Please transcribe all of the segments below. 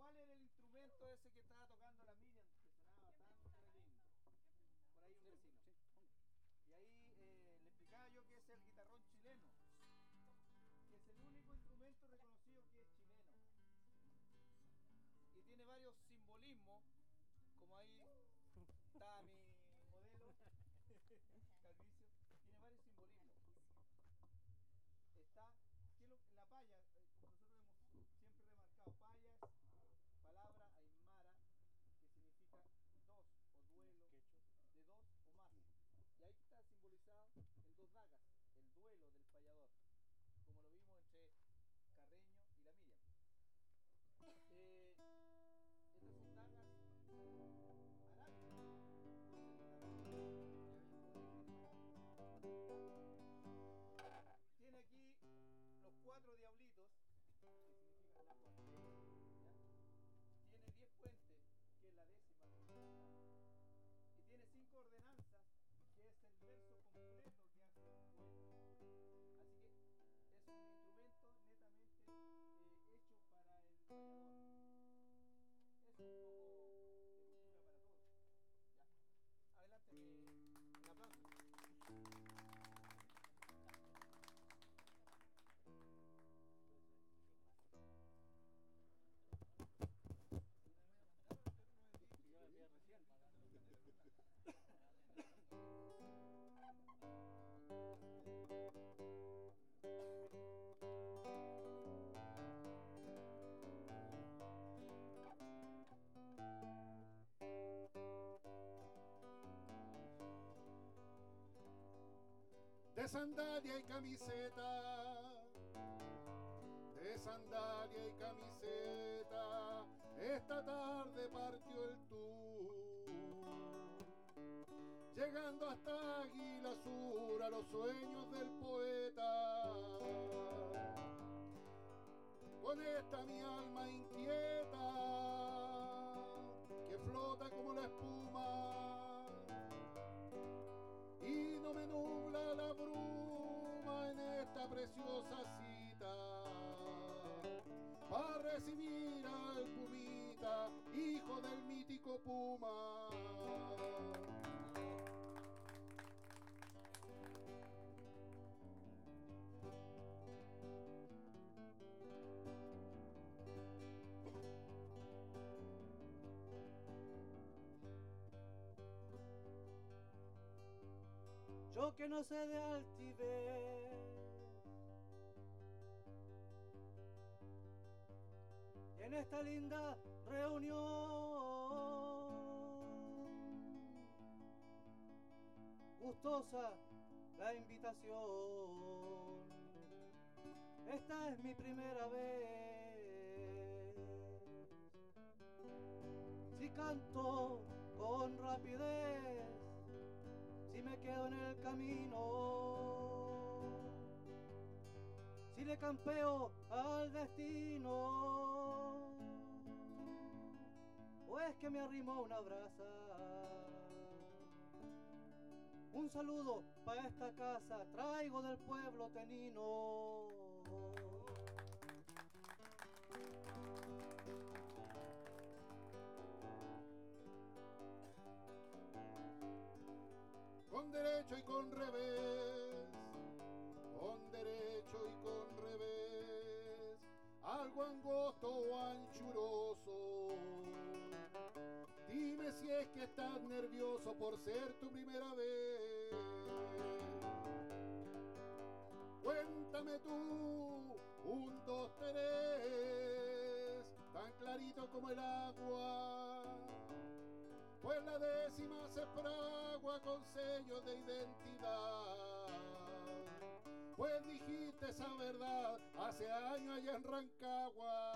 ¿cuál era el instrumento ese que estaba tocando la Miriam? Que sonaba tan lindo. Por ahí un vecino. Y ahí le explicaba yo que es el guitarrón chileno, que es el único instrumento reconocido que es chileno. Y tiene varios simbolismos, como ahí está mi modelo, Calvicio, tiene varios simbolismos. Está, la paya, nosotros hemos siempre remarcado, payas, palabra aymara, que significa dos o duelo de dos o más. Y ahí está simbolizado en dos dagas, el duelo del payador, como lo vimos entre Carreño y la Miriam. Estas son dagas arábicas. Tiene aquí los 4 diablitos, que significan la frontera. Tiene 10 puentes, que es la 10ª. Y tiene 5 ordenanzas, que es el verso completo que hace un poeta. Así que es un instrumento netamente hecho para el payador. Es un poco de cultura para todos. ¿Ya? Adelante, un aplauso. De sandalia y camiseta, de sandalia y camiseta, esta tarde partió el tour, llegando hasta Águila Sur a los sueños del poeta. Con esta mi alma inquieta, que flota como la espuma, y no me nubla la bruma en esta preciosa cita, para recibir al Pumita, hijo del mítico Puma. Yo que no sé de altivez, y en esta linda reunión gustosa la invitación, esta es mi primera vez. Si canto con rapidez, si me quedo en el camino, si le campeo al destino, o es que me arrimo una brasa. Un saludo para esta casa, traigo del pueblo tenino. Con derecho y con revés, con derecho y con revés, algo angosto o anchuroso. Dime si es que estás nervioso por ser tu primera vez. Cuéntame tú, 1, 2, 3, tan clarito como el agua. Pues la 10ª se fragua con sellos de identidad. Pues dijiste esa verdad hace años allá en Rancagua.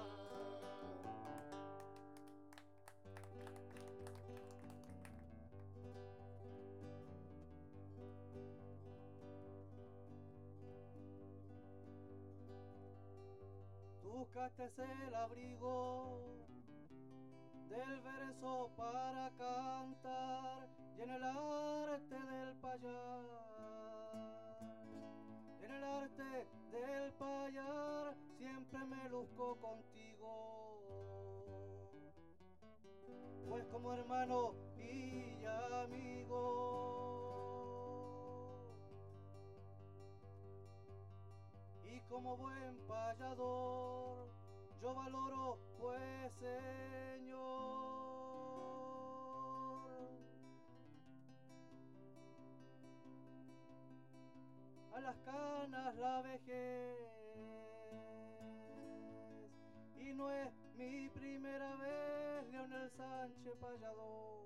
Tú buscaste el abrigo del verso para cantar y en el arte del payar, en el arte del payar siempre me luzco contigo. como buen payador, yo valoro, pues, Señor, a las canas la vejez, y no es mi primera vez, Leonel Sánchez payador.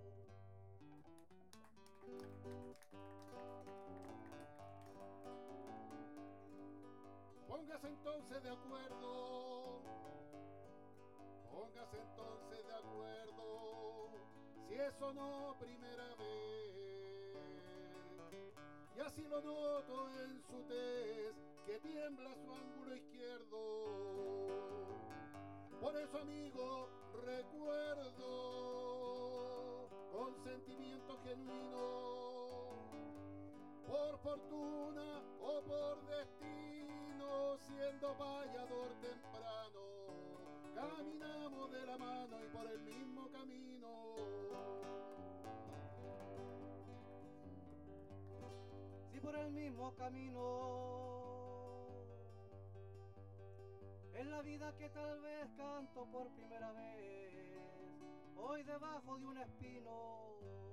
Póngase entonces de acuerdo, póngase entonces de acuerdo, si eso no primera vez. Y así lo noto en su tez, que tiembla su ángulo izquierdo. Por eso, amigo, recuerdo con sentimiento genuino, por fortuna o por destino, siendo payador temprano, caminamos de la mano y por el mismo camino. Si por el mismo camino, en la vida que tal vez canto por primera vez, hoy debajo de un espino.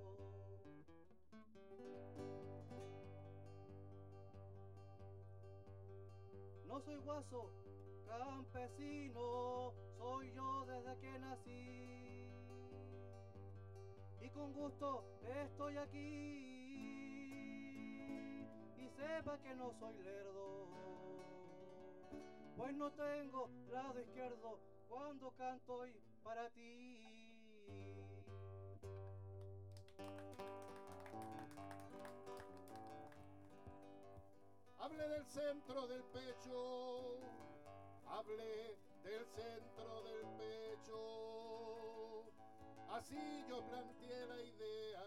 No soy guaso, campesino, soy yo desde que nací. Y con gusto estoy aquí. Y sepa que no soy lerdo, pues no tengo lado izquierdo cuando canto hoy para ti. Hable del centro del pecho, hable del centro del pecho. Así yo planteé la idea,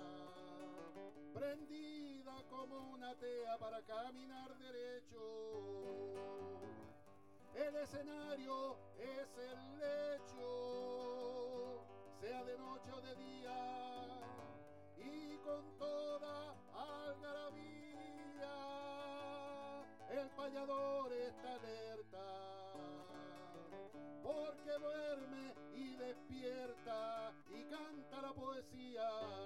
prendida como una tea para caminar derecho. El escenario es el lecho, sea de noche o de día, y con toda algarabía el payador está alerta, porque duerme y despierta y canta la poesía.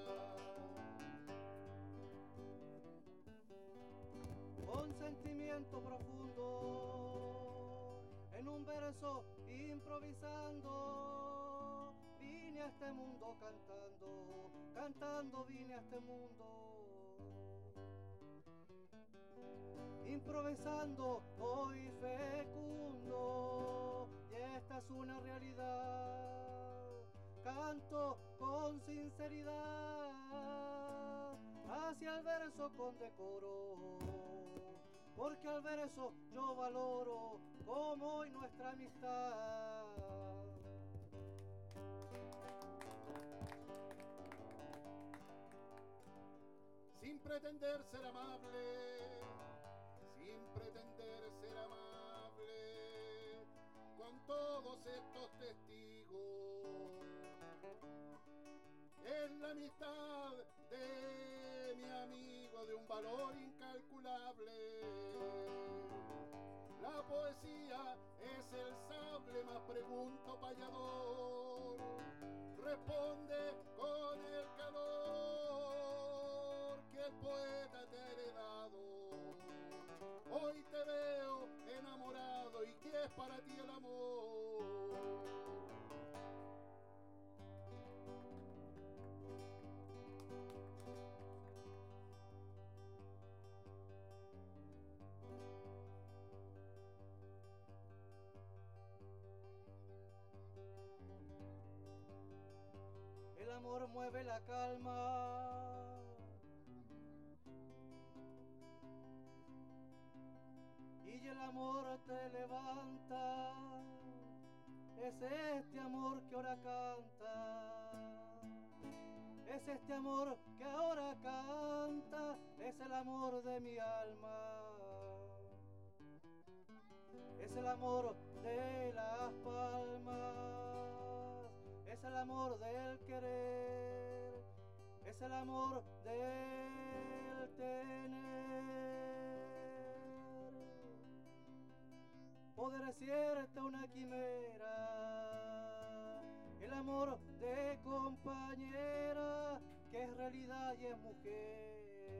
Con sentimiento profundo, en un verso improvisando, vine a este mundo cantando, cantando vine a este mundo. Improvisando hoy fecundo, y esta es una realidad. Canto con sinceridad hacia el verso con decoro, porque al verso yo valoro como hoy nuestra amistad. Sin pretender ser amable, sin pretender ser amable con todos estos testigos, es la amistad de mi amigo de un valor incalculable. La poesía es el sable, más pregunto payador, responde con el calor que el poeta te ha heredado. Hoy te veo enamorado, ¿y qué es para ti el amor? El amor mueve la calma, y el amor te levanta. Es este amor que ahora canta, es este amor que ahora canta, es el amor de mi alma, es el amor de las palmas, es el amor del querer, es el amor del tener. poder decirte una quimera, el amor de compañera que es realidad y es mujer.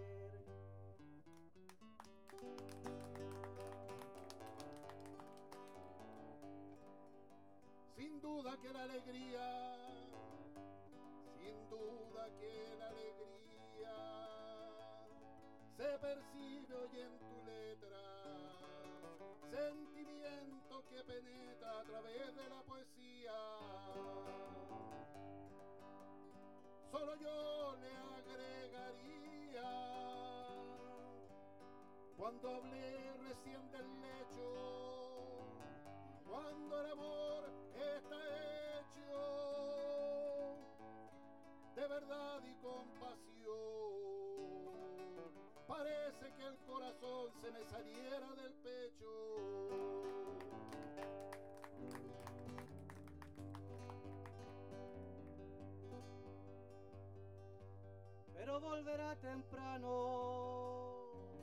Sin duda que la alegría, sin duda que la alegría se percibe hoy en tu letra, sentimiento que penetra a través de la poesía. Solo yo le agregaría, cuando hablé recién del lecho, cuando el amor está hecho de verdad y compasión, parece que el corazón se me saliera del pecho. Pero volverá temprano,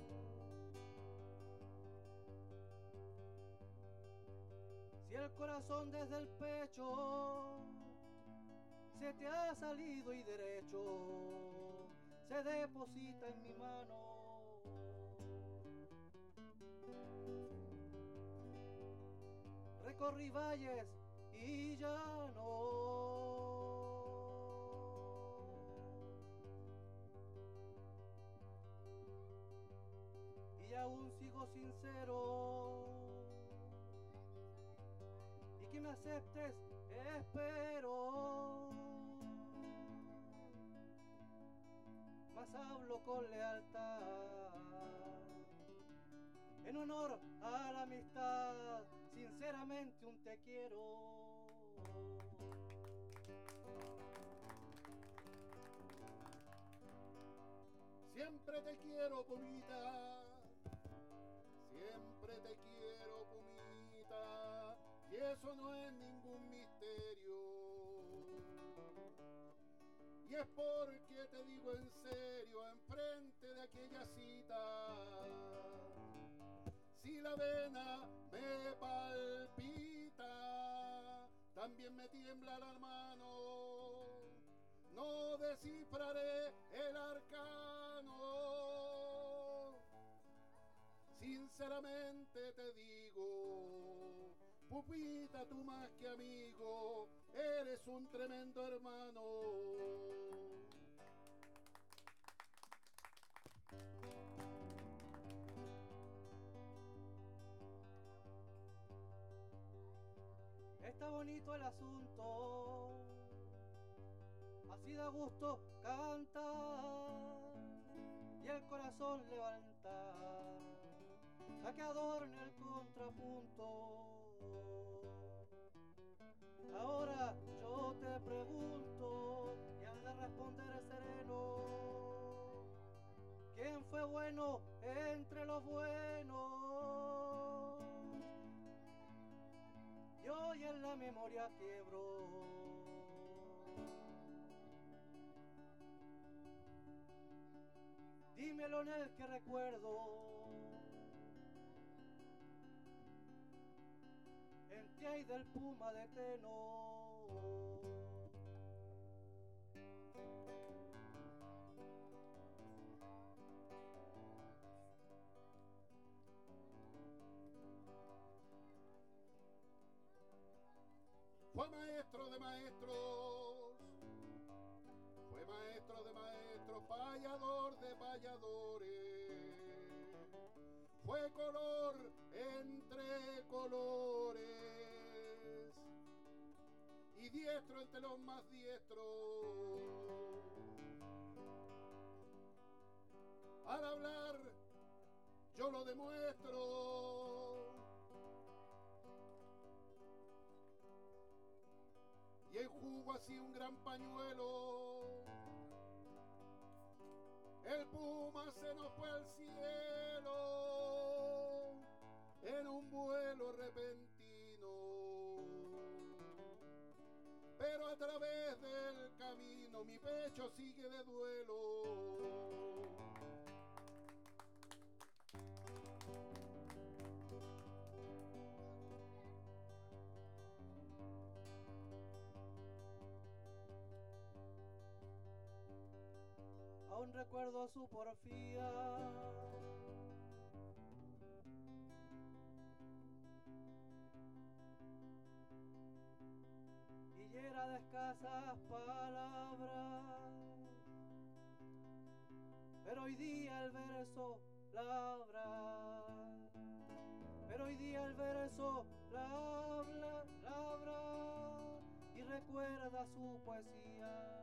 si el corazón desde el pecho se te ha salido y derecho se deposita en mi mano. Recorrí valles y llanos, y aún sigo sincero, y que me aceptes espero, mas hablo con lealtad, en honor a la amistad, sinceramente un te quiero. Siempre te quiero, pumita, siempre te quiero, pumita, y eso no es ningún misterio. Y es porque te digo en serio, enfrente de aquella cita, si la vena me palpita, también me tiembla la mano, no descifraré el arcano. Sinceramente te digo, pupita, tú más que amigo, eres un tremendo hermano. Está bonito el asunto, así da gusto cantar y el corazón levantar, a que adorne el contrapunto. Ahora yo te pregunto y al de responder sereno, ¿quién fue bueno entre los buenos? Y hoy en la memoria quiebro, dímelo en el que recuerdo, en qué hay del puma de Teno. Fue maestro de maestros, fue maestro de maestros, payador de payadores, fue color entre colores y diestro entre los más diestros. Al hablar yo lo demuestro, y enjugo así un gran pañuelo. El puma se nos fue al cielo en un vuelo repentino, pero a través del camino mi pecho sigue de duelo. aún recuerdo su porfía. Y llena de escasas palabras, pero hoy día el verso labra, pero hoy día el verso labra y recuerda su poesía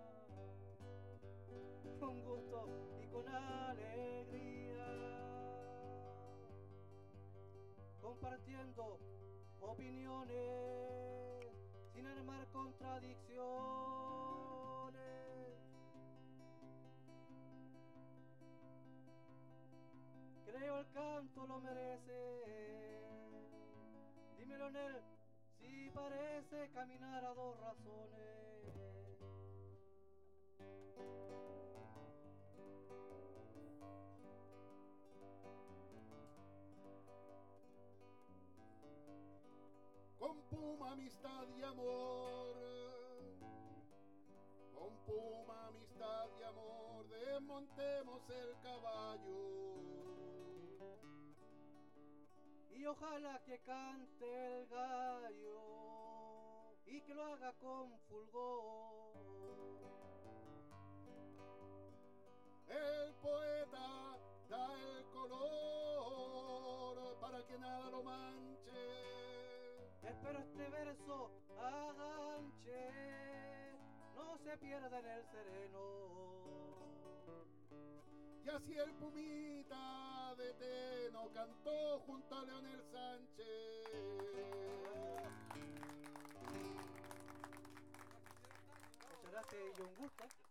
con gusto y con alegría, compartiendo opiniones sin armar contradicciones. Creo el canto lo merece. Dímelo en él si parece caminar a dos razones. Con Puma, amistad y amor, con Puma, amistad y amor, desmontemos el caballo. Y ojalá que cante el gallo y que lo haga con fulgor. El poeta da el color para que nada lo manche. Espero este verso aganche, no se pierda en el sereno. Y así el Pumita de Teno cantó junto a Leonel Sánchez. Muchas gracias y un gusto.